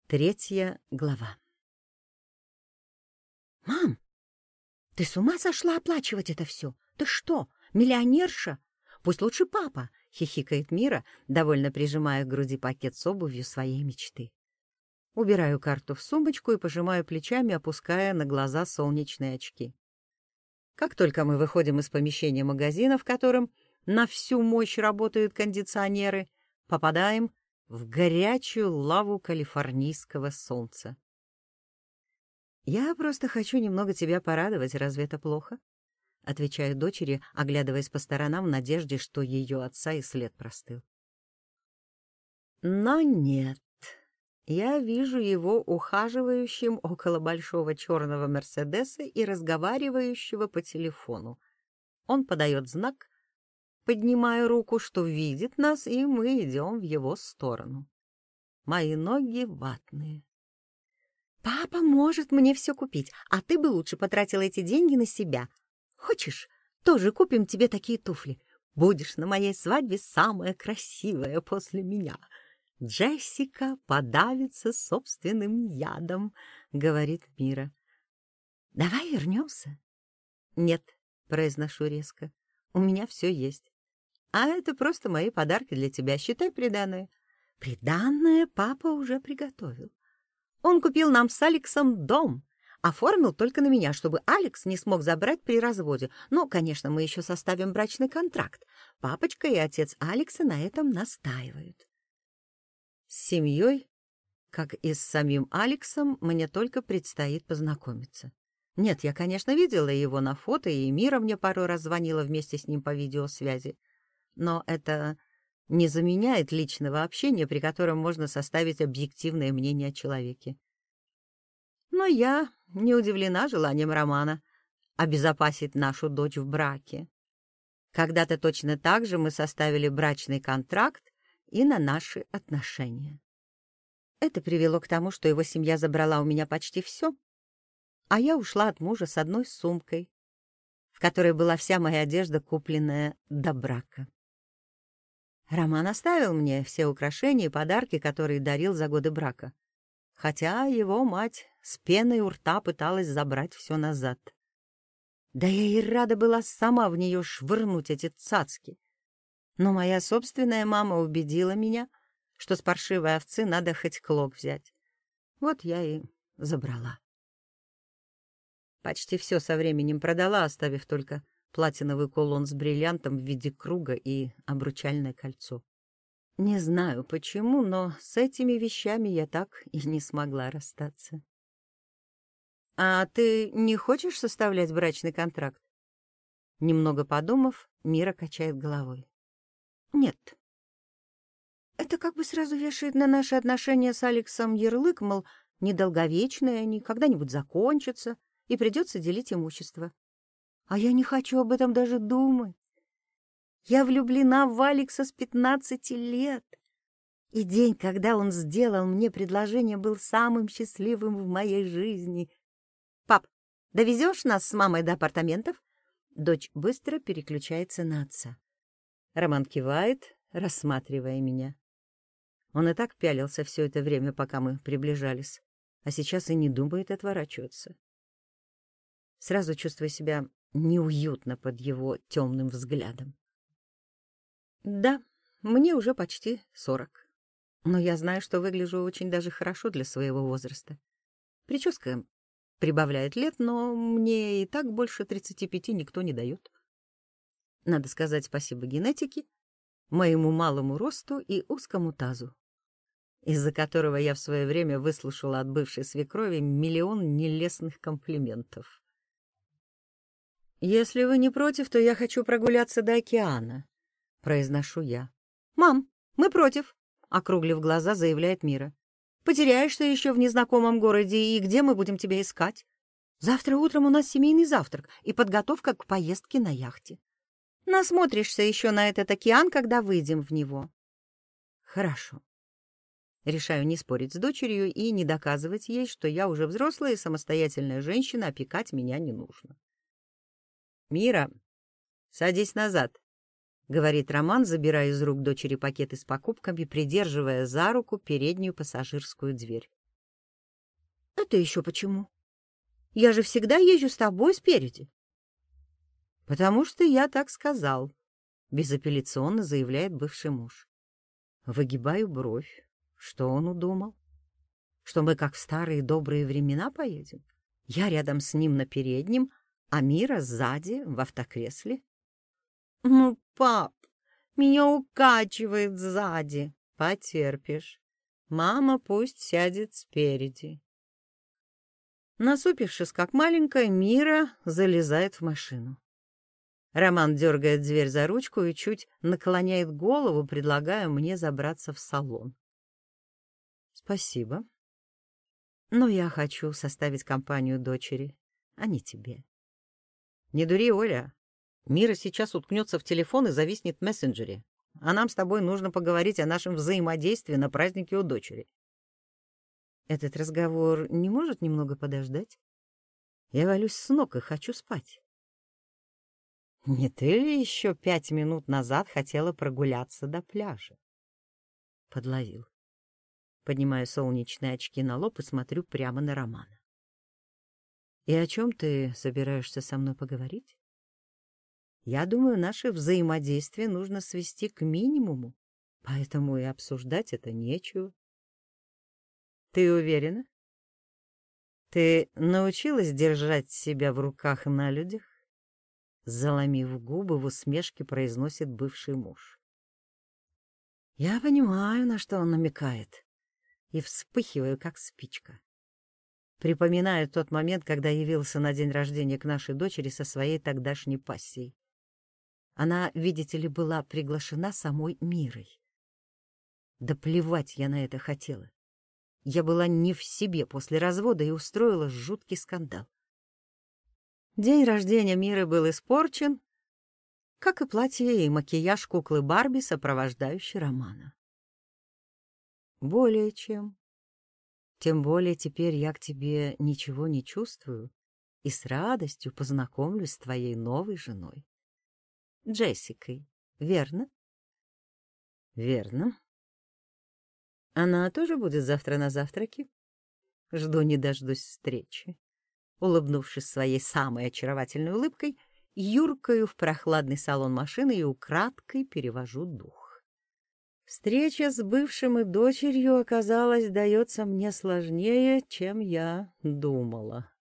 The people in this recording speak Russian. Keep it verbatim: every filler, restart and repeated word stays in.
Третья глава. «Мам, ты с ума сошла оплачивать это все? Ты что, миллионерша? Пусть лучше папа!» — хихикает Мира, довольно прижимая к груди пакет с обувью своей мечты. Убираю карту в сумочку и пожимаю плечами, опуская на глаза солнечные очки. Как только мы выходим из помещения магазина, в котором на всю мощь работают кондиционеры, попадаем в горячую лаву калифорнийского солнца. «Я просто хочу немного тебя порадовать, разве это плохо?» — отвечаю дочери, оглядываясь по сторонам в надежде, что ее отца и след простыл. Но нет. Я вижу его ухаживающим около большого черного Мерседеса и разговаривающего по телефону. Он подает знак, поднимая руку, что видит нас, и мы идем в его сторону. Мои ноги ватные. «Папа может мне все купить, а ты бы лучше потратила эти деньги на себя. Хочешь, тоже купим тебе такие туфли? Будешь на моей свадьбе самая красивая после меня. Джессика подавится собственным ядом», — говорит Мира. «Давай вернемся». «Нет», — произношу резко, — «у меня все есть. А это просто мои подарки для тебя, считай приданое». «Приданое папа уже приготовил. Он купил нам с Алексом дом, оформил только на меня, чтобы Алекс не смог забрать при разводе. Ну, конечно, мы еще составим брачный контракт. Папочка и отец Алекса на этом настаивают». С семьей, как и с самим Алексом, мне только предстоит познакомиться. Нет, я, конечно, видела его на фото, и Мира мне пару раз звонила вместе с ним по видеосвязи. Но это не заменяет личного общения, при котором можно составить объективное мнение о человеке. Но я не удивлена желанием Романа обезопасить нашу дочь в браке. Когда-то точно так же мы составили брачный контракт и на наши отношения. Это привело к тому, что его семья забрала у меня почти все, а я ушла от мужа с одной сумкой, в которой была вся моя одежда, купленная до брака. Роман оставил мне все украшения и подарки, которые дарил за годы брака, хотя его мать с пеной у рта пыталась забрать все назад. Да я и рада была сама в нее швырнуть эти цацки. Но моя собственная мама убедила меня, что с паршивой овцы надо хоть клок взять. Вот я и забрала. Почти все со временем продала, оставив только платиновый кулон с бриллиантом в виде круга и обручальное кольцо. Не знаю почему, но с этими вещами я так и не смогла расстаться. «А ты не хочешь составлять брачный контракт?» Немного подумав, Мира качает головой. «Нет». Это как бы сразу вешает на наши отношения с Алексом ярлык, мол, недолговечные они, когда-нибудь закончатся, и придется делить имущество. А я не хочу об этом даже думать. Я влюблена в Алекса с пятнадцати лет. И день, когда он сделал мне предложение, был самым счастливым в моей жизни. «Пап, довезешь нас с мамой до апартаментов?» Дочь быстро переключается на отца. Роман кивает, рассматривая меня. Он и так пялился все это время, пока мы приближались, а сейчас и не думает отворачиваться. Сразу чувствую себя неуютно под его темным взглядом. Да, мне уже почти сорок, но я знаю, что выгляжу очень даже хорошо для своего возраста. Прическа прибавляет лет, но мне и так больше тридцати пяти никто не дает. Надо сказать спасибо генетике, моему малому росту и узкому тазу, из-за которого я в свое время выслушала от бывшей свекрови миллион нелестных комплиментов. «Если вы не против, то я хочу прогуляться до океана», — произношу я. «Мам, мы против», — округлив глаза, заявляет Мира. «Потеряешься еще в незнакомом городе, и где мы будем тебя искать? Завтра утром у нас семейный завтрак и подготовка к поездке на яхте. Насмотришься еще на этот океан, когда выйдем в него». «Хорошо». Решаю не спорить с дочерью и не доказывать ей, что я уже взрослая и самостоятельная женщина, опекать меня не нужно. «Мира, садись назад», — говорит Роман, забирая из рук дочери пакеты с покупками, придерживая за руку переднюю пассажирскую дверь. Это еще почему? Я же всегда езжу с тобой спереди. Потому что я так сказал, безапелляционно заявляет бывший муж. Выгибаю бровь. Что он удумал? Что мы как в старые добрые времена поедем? Я рядом с ним на переднем, а Мира сзади в автокресле. Ну, пап, меня укачивает сзади. Потерпишь. Мама пусть сядет спереди. Насупившись, как маленькая, Мира залезает в машину. Роман дергает дверь за ручку и чуть наклоняет голову, предлагая мне забраться в салон. Спасибо. Но я хочу составить компанию дочери, а не тебе. Не дури, Оля. Мира сейчас уткнется в телефон и зависнет в мессенджере. А нам с тобой нужно поговорить о нашем взаимодействии на празднике у дочери. Этот разговор не может немного подождать? Я валюсь с ног и хочу спать. Не ты ли еще пять минут назад хотела прогуляться до пляжа? Подловил. Поднимаю солнечные очки на лоб и смотрю прямо на Романа. И о чем ты собираешься со мной поговорить? Я думаю, наше взаимодействие нужно свести к минимуму, поэтому и обсуждать это нечего. Ты уверена? Ты научилась держать себя в руках на людях? Заломив губы, в усмешке произносит бывший муж. Я понимаю, на что он намекает, и вспыхиваю, как спичка. Припоминаю тот момент, когда явился на день рождения к нашей дочери со своей тогдашней пассией. Она, видите ли, была приглашена самой Мирой. Да плевать я на это хотела. Я была не в себе после развода и устроила жуткий скандал. День рождения Миры был испорчен, как и платье и макияж куклы Барби, сопровождающей Романа. Более чем. Тем более теперь я к тебе ничего не чувствую и с радостью познакомлюсь с твоей новой женой. Джессикой, верно? Верно. Она тоже будет завтра на завтраке? Жду не дождусь встречи. Улыбнувшись своей самой очаровательной улыбкой, юркаю в прохладный салон машины и украдкой перевожу дух. Встреча с бывшим и дочерью, оказалось, дается мне сложнее, чем я думала.